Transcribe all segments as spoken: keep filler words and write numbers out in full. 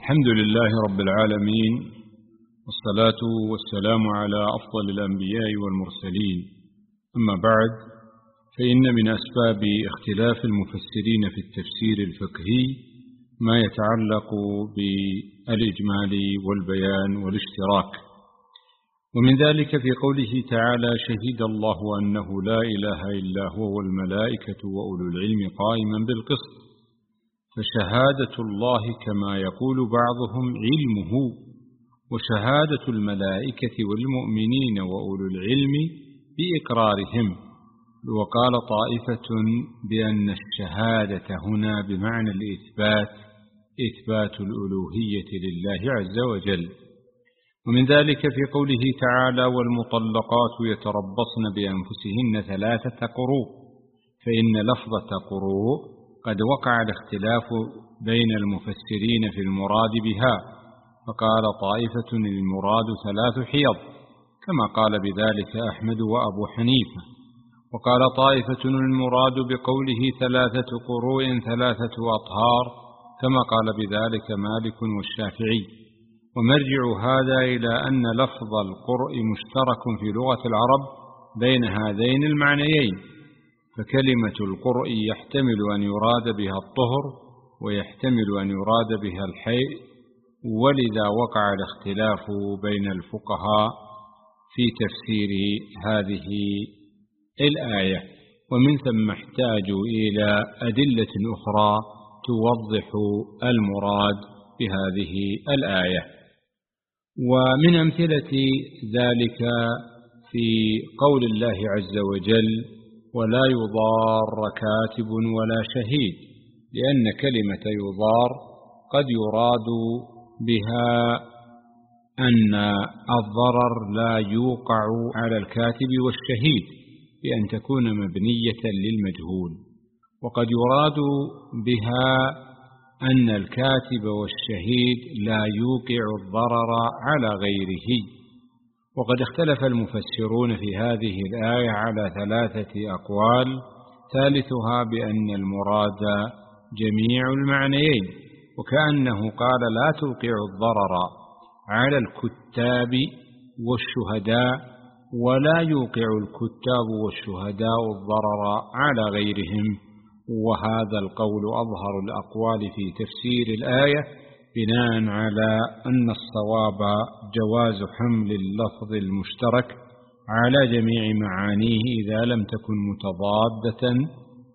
الحمد لله رب العالمين، والصلاة والسلام على أفضل الأنبياء والمرسلين. أما بعد، فإن من أسباب اختلاف المفسرين في التفسير الفقهي ما يتعلق بالإجمال والبيان والاشتراك، ومن ذلك في قوله تعالى: شهد الله أنه لا إله إلا هو والملائكة وأولو العلم قائما بالقسط. فشهادة الله كما يقول بعضهم علمه، وشهادة الملائكة والمؤمنين وأولو العلم بإقرارهم. وقال طائفة بأن الشهادة هنا بمعنى الإثبات، إثبات الألوهية لله عز وجل. ومن ذلك في قوله تعالى: والمطلقات يتربصن بأنفسهن ثلاثة قروء. فإن لفظة قروء قد وقع الاختلاف بين المفسرين في المراد بها، فقال طائفة المراد ثلاث حيض كما قال بذلك أحمد وأبو حنيفة، وقال طائفة المراد بقوله ثلاثة قروء ثلاثة أطهار كما قال بذلك مالك والشافعي. ومرجع هذا إلى أن لفظ القرء مشترك في لغة العرب بين هذين المعنيين، فكلمة القرء يحتمل أن يراد بها الطهر ويحتمل أن يراد بها الحيض، ولذا وقع الاختلاف بين الفقهاء في تفسير هذه الآية، ومن ثم احتاجوا إلى أدلة أخرى توضح المراد بهذه الآية. ومن أمثلة ذلك في قول الله عز وجل: ولا يضار كاتب ولا شهيد، لأن كلمة يضار قد يراد بها أن الضرر لا يوقع على الكاتب والشهيد بأن تكون مبنية للمجهول، وقد يراد بها أن الكاتب والشهيد لا يوقع الضرر على غيره. وقد اختلف المفسرون في هذه الآية على ثلاثة أقوال، ثالثها بأن المراد جميع المعنيين، وكأنه قال: لا توقع الضرر على الكتاب والشهداء، ولا يوقع الكتاب والشهداء الضرر على غيرهم. وهذا القول أظهر الأقوال في تفسير الآية، بناء على أن الصواب جواز حمل اللفظ المشترك على جميع معانيه إذا لم تكن متضادة.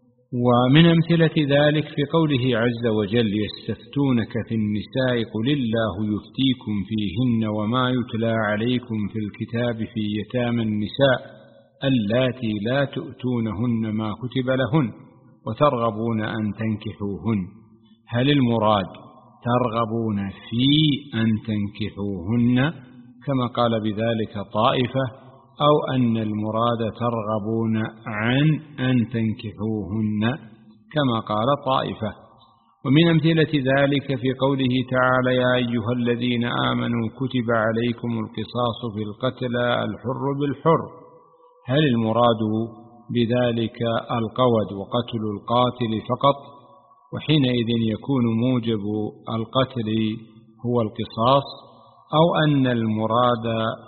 ومن أمثلة ذلك في قوله عز وجل: يستفتونك في النساء قل الله يفتيكم فيهن وما يتلى عليكم في الكتاب في يتامى النساء اللاتي لا تؤتونهن ما كتب لهن وترغبون أن تنكحوهن. هل المراد ترغبون في أن تنكحوهن كما قال بذلك طائفة، أو أن المراد ترغبون عن أن تنكحوهن كما قال طائفة؟ ومن أمثلة ذلك في قوله تعالى: يا أيها الذين آمنوا كتب عليكم القصاص في القتلى الحر بالحر. هل المراد بذلك القود وقتل القاتل فقط، وحينئذ يكون موجب القتل هو القصاص، أو أن المراد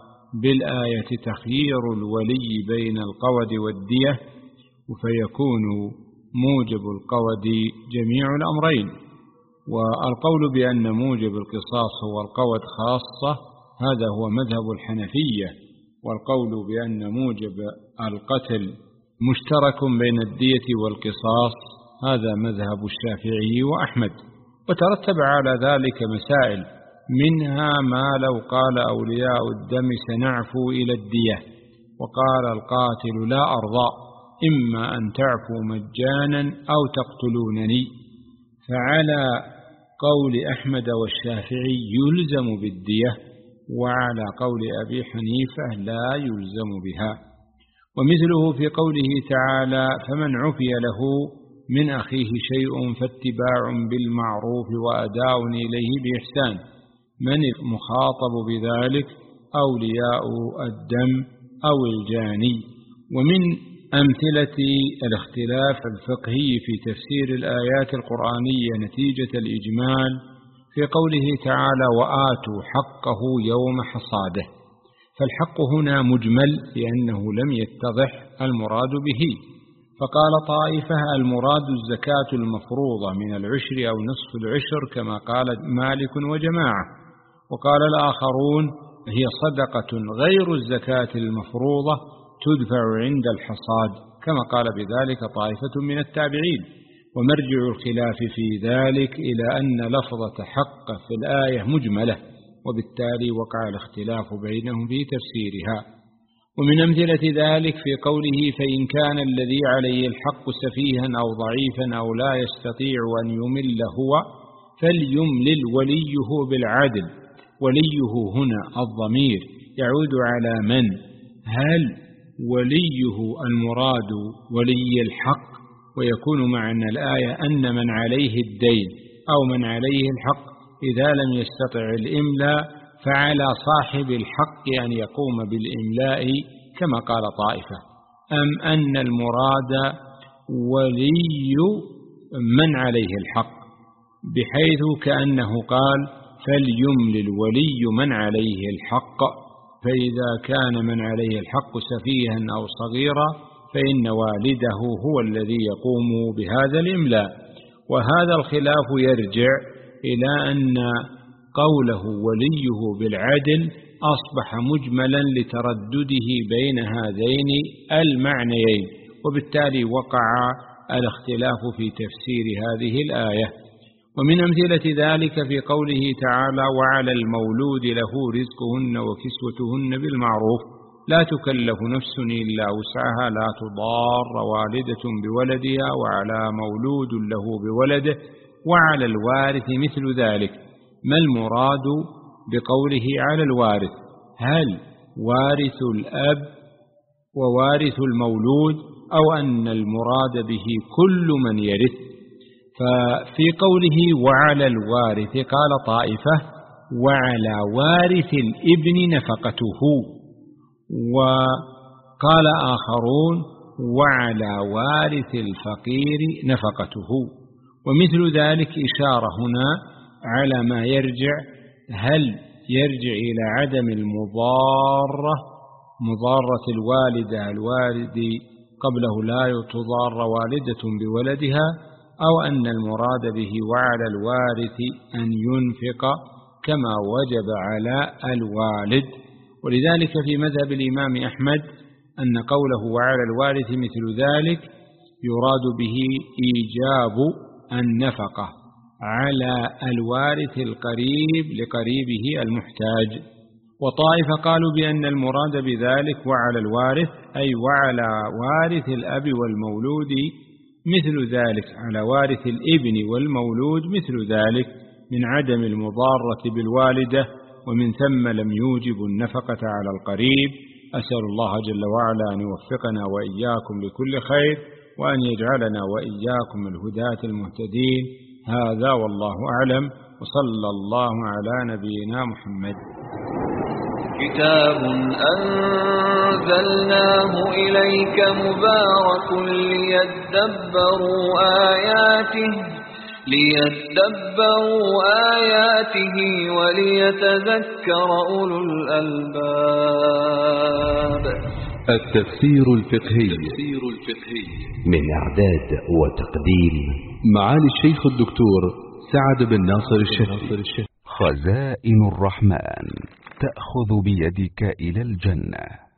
بالآية تخيير الولي بين القود والدية فيكون موجب القود جميع الأمرين؟ والقول بأن موجب القصاص هو القود خاصة هذا هو مذهب الحنفية، والقول بأن موجب القتل مشترك بين الدية والقصاص هذا مذهب الشافعي وأحمد. وترتب على ذلك مسائل، منها ما لو قال أولياء الدم سنعفو إلى الدية، وقال القاتل لا أرضى، إما أن تعفوا مجانا أو تقتلونني، فعلى قول أحمد والشافعي يلزم بالدية، وعلى قول أبي حنيفة لا يلزم بها. ومثله في قوله تعالى: فمن عفي له من أخيه شيء فاتباع بالمعروف وأداء إليه بإحسان. من المخاطب بذلك؟ أولياء الدم أو الجاني. ومن أمثلة الاختلاف الفقهي في تفسير الآيات القرآنية نتيجة الإجمال في قوله تعالى وآتوا حقه يوم حصاده، فالحق هنا مجمل لأنه لم يتضح المراد به، فقال طائفة المراد الزكاة المفروضة من العشر أو نصف العشر كما قال مالك وجماعة، وقال الآخرون هي صدقة غير الزكاة المفروضة تدفع عند الحصاد كما قال بذلك طائفة من التابعين. ومرجع الخلاف في ذلك إلى أن لفظة حق في الآية مجملة، وبالتالي وقع الاختلاف بينهم في تفسيرها. ومن أمثلة ذلك في قوله فإن كان الذي عليه الحق سفيها أو ضعيفا أو لا يستطيع أن يمل هو فليملل وليه بالعدل. وليه هنا الضمير يعود على من؟ هل وليه المراد ولي الحق، ويكون معنى الآية أن من عليه الدين أو من عليه الحق إذا لم يستطع الإملاء فعلى صاحب الحق أن يقوم بالإملاء كما قال طائفة، أم أن المراد ولي من عليه الحق، بحيث كأنه قال فليملل ولي من عليه الحق، فإذا كان من عليه الحق سفيها أو صغيرا فإن والده هو الذي يقوم بهذا الإملاء. وهذا الخلاف يرجع إلى أن قوله وليه بالعدل أصبح مجملا لتردده بين هذين المعنيين، وبالتالي وقع الاختلاف في تفسير هذه الآية. ومن أمثلة ذلك في قوله تعالى وعلى المولود له رزقهن وكسوتهن بالمعروف لا تكلف نفس إلا وسعها لا تضار والدة بولدها وعلى مولود له بولده وعلى الوارث مثل ذلك. ما المراد بقوله على الوارث؟ هل وارث الأب ووارث المولود، أو أن المراد به كل من يرث؟ ففي قوله وعلى الوارث قال طائفة وعلى وارث الابن نفقته، وقال آخرون وعلى وارث الفقير نفقته. ومثل ذلك إشارة هنا على ما يرجع، هل يرجع إلى عدم المضارة مضارة الوالدة الوالد قبله لا تضار والدة بولدها، أو أن المراد به وعلى الوارث أن ينفق كما وجب على الوالد. ولذلك في مذهب الإمام أحمد أن قوله وعلى الوارث مثل ذلك يراد به إيجاب النفقة على الوارث القريب لقريبه المحتاج. وطائفة قالوا بأن المراد بذلك وعلى الوارث أي وعلى وارث الأب والمولود مثل ذلك، على وارث الابن والمولود مثل ذلك من عدم المضارة بالوالدة، ومن ثم لم يوجب النفقة على القريب. أسأل الله جل وعلا أن يوفقنا وإياكم لكل خير، وأن يجعلنا وإياكم الهداة المهتدين. هذا والله أعلم، وصلى الله على نبينا محمد. كتاب أنزلناه إليك مبارك ليدبروا آياته ليدبروا آياته وليتذكر أولو الألباب. التفسير الفقهي من إعداد وتقديم معالي الشيخ الدكتور سعد بن ناصر الشهري. خزائن الرحمن تأخذ بيدك إلى الجنة.